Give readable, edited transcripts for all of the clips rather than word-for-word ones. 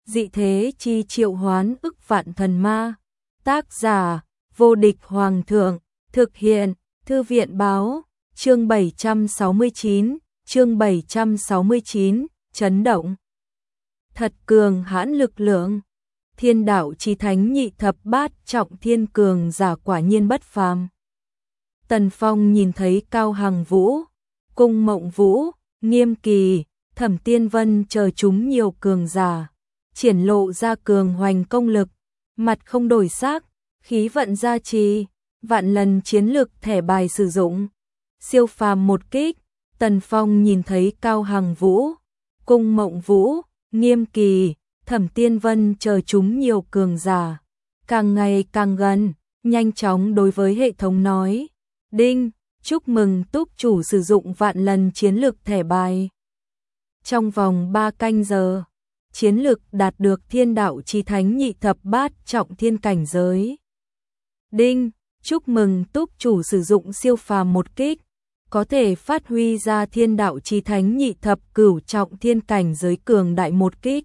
dị thế chi triệu hoán ức vạn thần ma. Tác giả, vô địch hoàng thượng, thực hiện, thư viện báo, chương 769, chấn động. Thật cường hãn lực lượng, thiên đạo chí thánh nhị thập bát trọng thiên cường giả quả nhiên bất phàm. Tần Phong nhìn thấy Cao Hằng Vũ, Cung Mộng Vũ, Nghiêm Kỳ, Thẩm Tiên Vân chờ chúng nhiều cường giả, triển lộ ra cường hoành công lực, mặt không đổi sắc, khí vận gia trì, vạn lần chiến lực thẻ bài sử dụng, siêu phàm một kích. Tần Phong nhìn thấy Cao Hằng Vũ, Cung Mộng Vũ, Nghiêm Kỳ, Thẩm Tiên Vân chờ chúng nhiều cường giả, càng ngày càng gần, nhanh chóng đối với hệ thống nói: "Đinh, chúc mừng túc chủ sử dụng vạn lần chiến lực thẻ bài. Trong vòng 3 canh giờ, chiến lực đạt được thiên đạo chí thánh nhị thập bát trọng thiên cảnh giới. Đinh, chúc mừng túc chủ sử dụng siêu phàm một kích, có thể phát huy ra thiên đạo chí thánh nhị thập cửu trọng thiên cảnh giới cường đại một kích."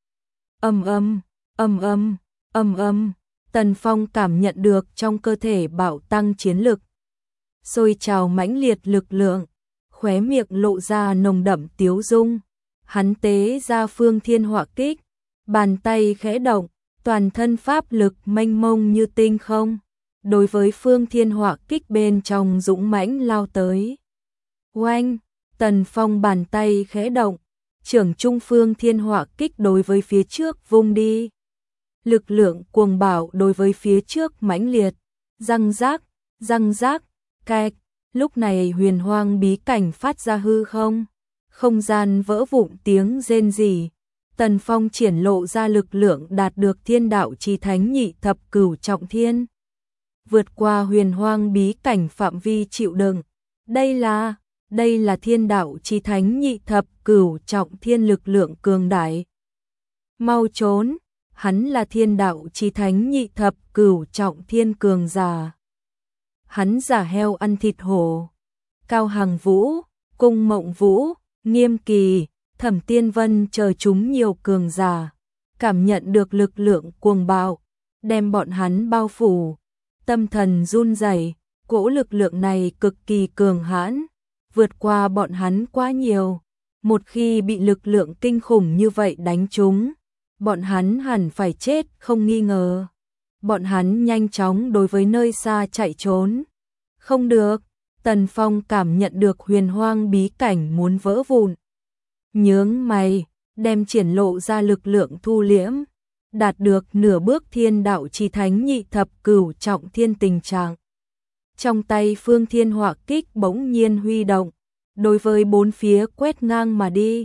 Tần Phong cảm nhận được trong cơ thể bạo tăng chiến lực, sôi trào mãnh liệt lực lượng, khóe miệng lộ ra nồng đậm tiếu dung. Hắn tế ra Phương Thiên Hỏa Kích, bàn tay khẽ động, toàn thân pháp lực mênh mông như tinh không, đối với Phương Thiên Hỏa Kích bên trong dũng mãnh lao tới. Oanh, Tần Phong bàn tay khẽ động, trưởng trung Phương Thiên Hỏa Kích đối với phía trước vung đi. Lực lượng cuồng bạo đối với phía trước mãnh liệt, răng rác, cạch. Lúc này Huyền Hoang bí cảnh phát ra hư không, không gian vỡ vụn tiếng rên rỉ. Tần Phong triển lộ ra lực lượng đạt được thiên đạo chí thánh nhị thập cửu trọng thiên, vượt qua Huyền Hoang bí cảnh phạm vi chịu đựng. Đây là thiên đạo chí thánh nhị thập cửu trọng thiên lực lượng cường đại. Mau trốn, hắn là thiên đạo chí thánh nhị thập cửu trọng thiên cường giả. Hắn giả heo ăn thịt hổ. Cao Hằng Vũ, Cung Mộng Vũ, Nghiêm Kỳ, Thẩm Tiên Vân chờ chúng nhiều cường giả, cảm nhận được lực lượng cuồng bạo, đem bọn hắn bao phủ, tâm thần run rẩy. Cỗ lực lượng này cực kỳ cường hãn, vượt qua bọn hắn quá nhiều. Một khi bị lực lượng kinh khủng như vậy đánh trúng, bọn hắn hẳn phải chết không nghi ngờ. Bọn hắn nhanh chóng đối với nơi xa chạy trốn. Không được, Tần Phong cảm nhận được Huyền Hoang bí cảnh muốn vỡ vụn. Nhướng mày, đem triển lộ ra lực lượng thu liễm, đạt được nửa bước thiên đạo chí thánh nhị thập cửu trọng thiên tình trạng. Trong tay Phương Thiên Hỏa Kích bỗng nhiên huy động, đối với bốn phía quét ngang mà đi.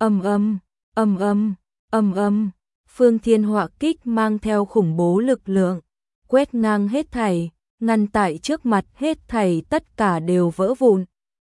Phương Thiên Hỏa Kích mang theo khủng bố lực lượng, quét ngang hết thảy, ngăn tại trước mặt hết thảy tất cả đều vỡ vụn.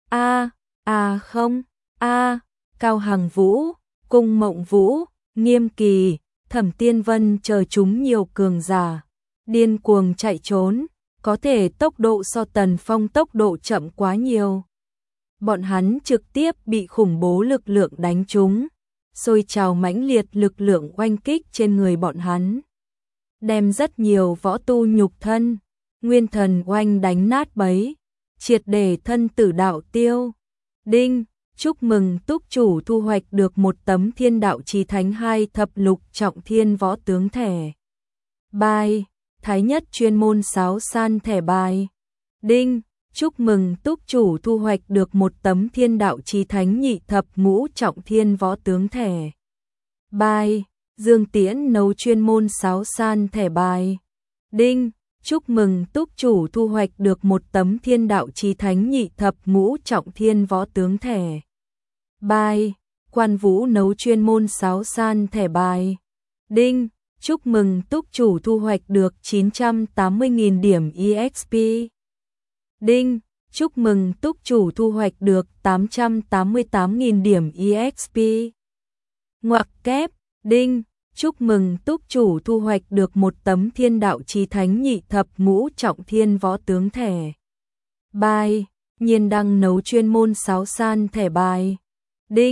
Cao Hằng Vũ, Cung Mộng Vũ, Nghiêm Kỳ, Thẩm Tiên Vân chờ chúng nhiều cường giả, điên cuồng chạy trốn, có thể tốc độ so Tần Phong tốc độ chậm quá nhiều. Bọn hắn trực tiếp bị khủng bố lực lượng đánh trúng, sôi trào mãnh liệt lực lượng oanh kích trên người bọn hắn, đem rất nhiều võ tu nhục thân, nguyên thần oanh đánh nát bấy, triệt để thân tử đạo tiêu. Đinh, chúc mừng túc chủ thu hoạch được một tấm thiên đạo chí thánh 2 thập lục trọng thiên võ tướng thẻ bài, thái nhất chuyên môn sáo san thẻ bài. Đinh, chúc mừng túc chủ thu hoạch được một tấm thiên đạo chí thánh nhị thập ngũ trọng thiên võ tướng thẻ bài, Dương Tiễn nấu chuyên môn sáo san thẻ bài. Đinh, chúc mừng túc chủ thu hoạch được một tấm thiên đạo chí thánh nhị thập ngũ trọng thiên võ tướng thẻ bài, Quan Vũ nấu chuyên môn sáo san thẻ bài. Đinh, chúc mừng túc chủ thu hoạch được 980.000 điểm EXP. Đinh, chúc mừng túc chủ thu hoạch được 888.000 điểm EXP. Ngoặc kép. Đinh, chúc mừng túc chủ thu hoạch được một tấm thiên đạo chí thánh nhị thập ngũ trọng thiên võ tướng thẻ bài, Nhiên Đăng nấu chuyên môn sáo san thẻ bài. Đinh,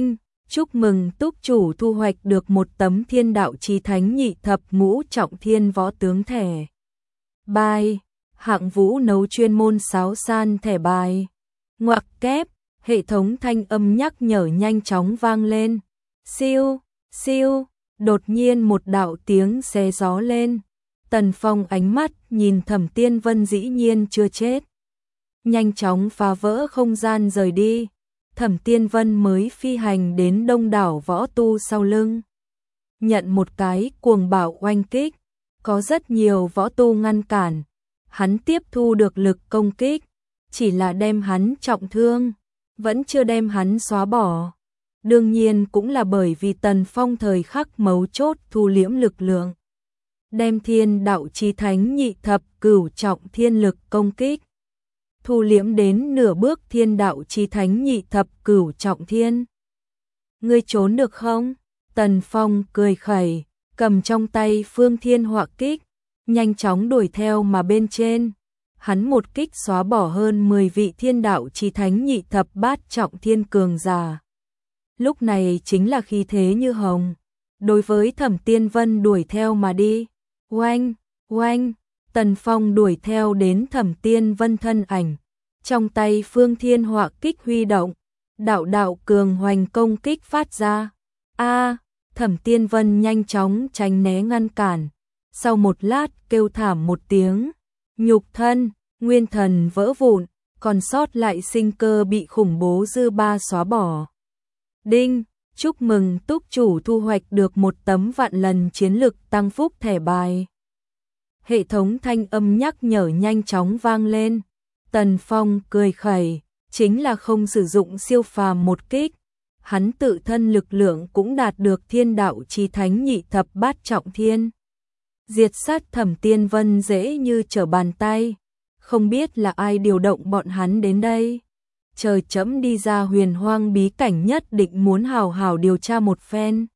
Chúc mừng túc chủ thu hoạch được một tấm Thiên Đạo Chí Thánh Nhị Thập Ngũ Trọng Thiên võ tướng thẻ bài. Hạng Vũ nấu chuyên môn sáo san thẻ bài. Ngoặc kép, hệ thống thanh âm nhắc nhở nhanh chóng vang lên. Siêu, siêu, đột nhiên một đạo tiếng xé gió lên. Tần Phong ánh mắt nhìn Thẩm Tiên Vân dĩ nhiên chưa chết. Nhanh chóng phá vỡ không gian rời đi. Thẩm Tiên Vân mới phi hành đến đông đảo võ tu sau lưng. Nhận một cái cuồng bạo oanh kích. Có rất nhiều võ tu ngăn cản. Hắn tiếp thu được lực công kích. Chỉ là đem hắn trọng thương. Vẫn chưa đem hắn xóa bỏ. Đương nhiên cũng là bởi vì Tần Phong thời khắc mấu chốt thu liễm lực lượng. Đem Thiên Đạo Chí Thánh Nhị Thập Cửu Trọng Thiên lực công kích. Thu liễm đến nửa bước Thiên Đạo Chí Thánh Nhị Thập Cửu Trọng Thiên. Ngươi trốn được không? Tần Phong cười khẩy, cầm trong tay Phương Thiên Họa Kích, nhanh chóng đuổi theo mà bên trên. Hắn một kích xóa bỏ hơn 10 vị Thiên Đạo Chí Thánh Nhị Thập Bát Trọng Thiên cường giả. Lúc này chính là khí thế như hồng. Đối với Thẩm Tiên Vân đuổi theo mà đi. Oanh, oanh, Tần Phong đuổi theo đến Thẩm Tiên Vân thân ảnh. Trong tay Phương Thiên Họa Kích huy động. Đạo đạo cường hoành công kích phát ra. Thẩm Tiên Vân nhanh chóng tránh né ngăn cản. Sau một lát kêu thảm một tiếng. Nhục thân, nguyên thần vỡ vụn. Còn sót lại sinh cơ bị khủng bố dư ba xóa bỏ. Đinh, chúc mừng túc chủ thu hoạch được một tấm vạn lần chiến lực tăng phúc thẻ bài. Hệ thống thanh âm nhắc nhở nhanh chóng vang lên. Tần Phong cười khẩy, chính là không sử dụng siêu phàm một kích. Hắn tự thân lực lượng cũng đạt được Thiên Đạo Chí Thánh Nhị Thập Bát Trọng Thiên. Diệt sát Thẩm Tiên Vân dễ như trở bàn tay. Không biết là ai điều động bọn hắn đến đây. Trời, trẫm đi ra Huyền Hoang bí cảnh nhất định muốn hào hào điều tra một phen.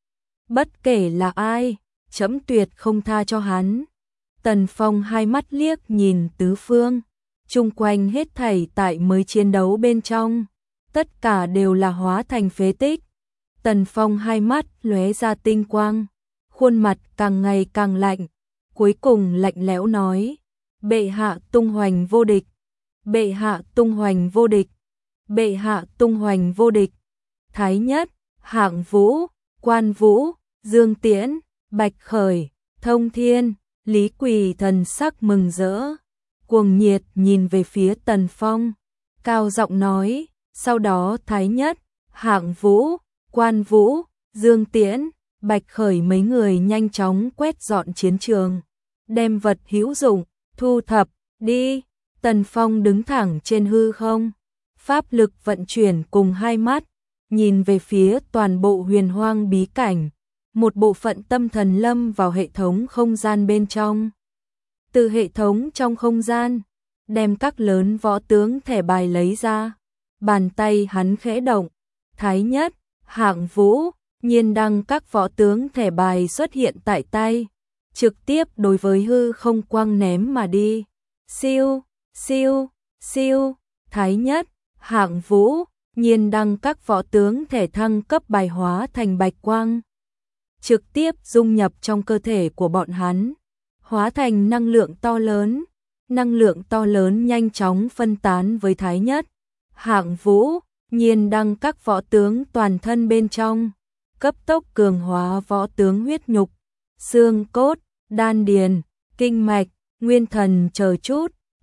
Bất kể là ai, trẫm tuyệt không tha cho hắn. Tần Phong hai mắt liếc nhìn tứ phương, chung quanh hết thảy tại mới chiến đấu bên trong, tất cả đều là hóa thành phế tích. Tần Phong hai mắt lóe ra tinh quang, khuôn mặt càng ngày càng lạnh, cuối cùng lạnh lẽo nói: "Bệ hạ tung hoành vô địch, bệ hạ tung hoành vô địch, bệ hạ tung hoành vô địch." Thái Nhất, Hạng Vũ, Quan Vũ, Dương Tiễn, Bạch Khởi, Thông Thiên, Lý Quỳ thần sắc mừng rỡ, cuồng nhiệt nhìn về phía Tần Phong, cao giọng nói. Sau đó Thái Nhất, Hạng Vũ, Quan Vũ, Dương Tiễn, Bạch Khởi mấy người nhanh chóng quét dọn chiến trường, đem vật hữu dụng thu thập đi. Tần Phong đứng thẳng trên hư không, pháp lực vận chuyển cùng hai mắt, nhìn về phía toàn bộ Huyền Hoang bí cảnh. Một bộ phận tâm thần lâm vào hệ thống không gian bên trong. Từ hệ thống trong không gian, đem các lớn võ tướng thẻ bài lấy ra. Bàn tay hắn khẽ động, Thái Nhất, Hạng Vũ, Nhiên Đăng các võ tướng thẻ bài xuất hiện tại tay, trực tiếp đối với hư không quang ném mà đi. Siêu, siêu, siêu, Thái Nhất, Hạng Vũ, Nhiên Đăng các võ tướng thẻ thăng cấp bài hóa thành bạch quang, trực tiếp dung nhập trong cơ thể của bọn hắn, hóa thành năng lượng to lớn. Năng lượng to lớn nhanh chóng phân tán với Thái Nhất, Hạng Vũ, Nhiên Đăng các võ tướng toàn thân bên trong, cấp tốc cường hóa võ tướng huyết nhục, xương cốt, đan điền, kinh mạch, nguyên thần chờ chút.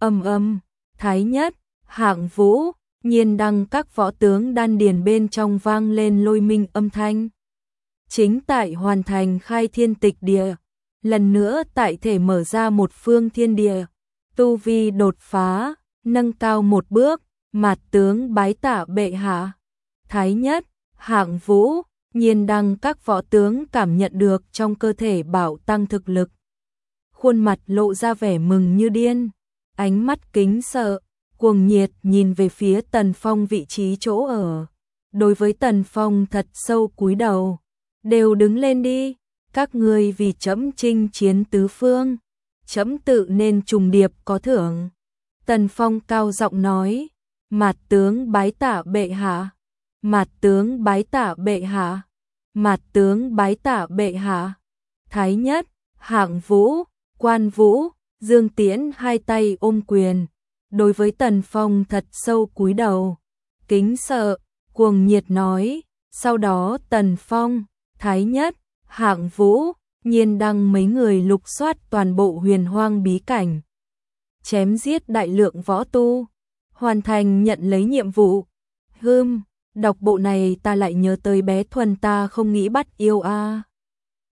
Thái Nhất, Hạng Vũ, Nhiên Đăng các võ tướng đan điền bên trong vang lên lôi minh âm thanh. Chính tại hoàn thành khai thiên tịch địa, lần nữa tại thể mở ra một phương thiên địa, tu vi đột phá, nâng cao một bước, mạt tướng bái tạ bệ hạ. Thái Nhất, Hạng Vũ, Nhiên Đăng các võ tướng cảm nhận được trong cơ thể bạo tăng thực lực, khuôn mặt lộ ra vẻ mừng như điên, ánh mắt kính sợ, cuồng nhiệt nhìn về phía Tần Phong vị trí chỗ ở. Đối với Tần Phong thật sâu cúi đầu, đều đứng lên đi, các ngươi vì trẫm chinh chiến tứ phương, trẫm tự nên trùng điệp có thưởng. Tần Phong cao giọng nói, mạt tướng bái tạ bệ hạ. Mạt tướng bái tạ bệ hạ. Mạt tướng bái tạ bệ hạ. Thái Nhất, Hạng Vũ, Quan Vũ, Dương Tiễn hai tay ôm quyền, đối với Tần Phong thật sâu cúi đầu, kính sợ, cuồng nhiệt nói. Sau đó Tần Phong, Thái Nhất, Hạng Vũ, Nhiên Đăng mấy người lục soát toàn bộ Huyền Hoang bí cảnh, chém giết đại lượng võ tu, hoàn thành nhận lấy nhiệm vụ. Đọc bộ này ta lại nhớ tới bé Thuần ta không nghĩ bắt yêu a.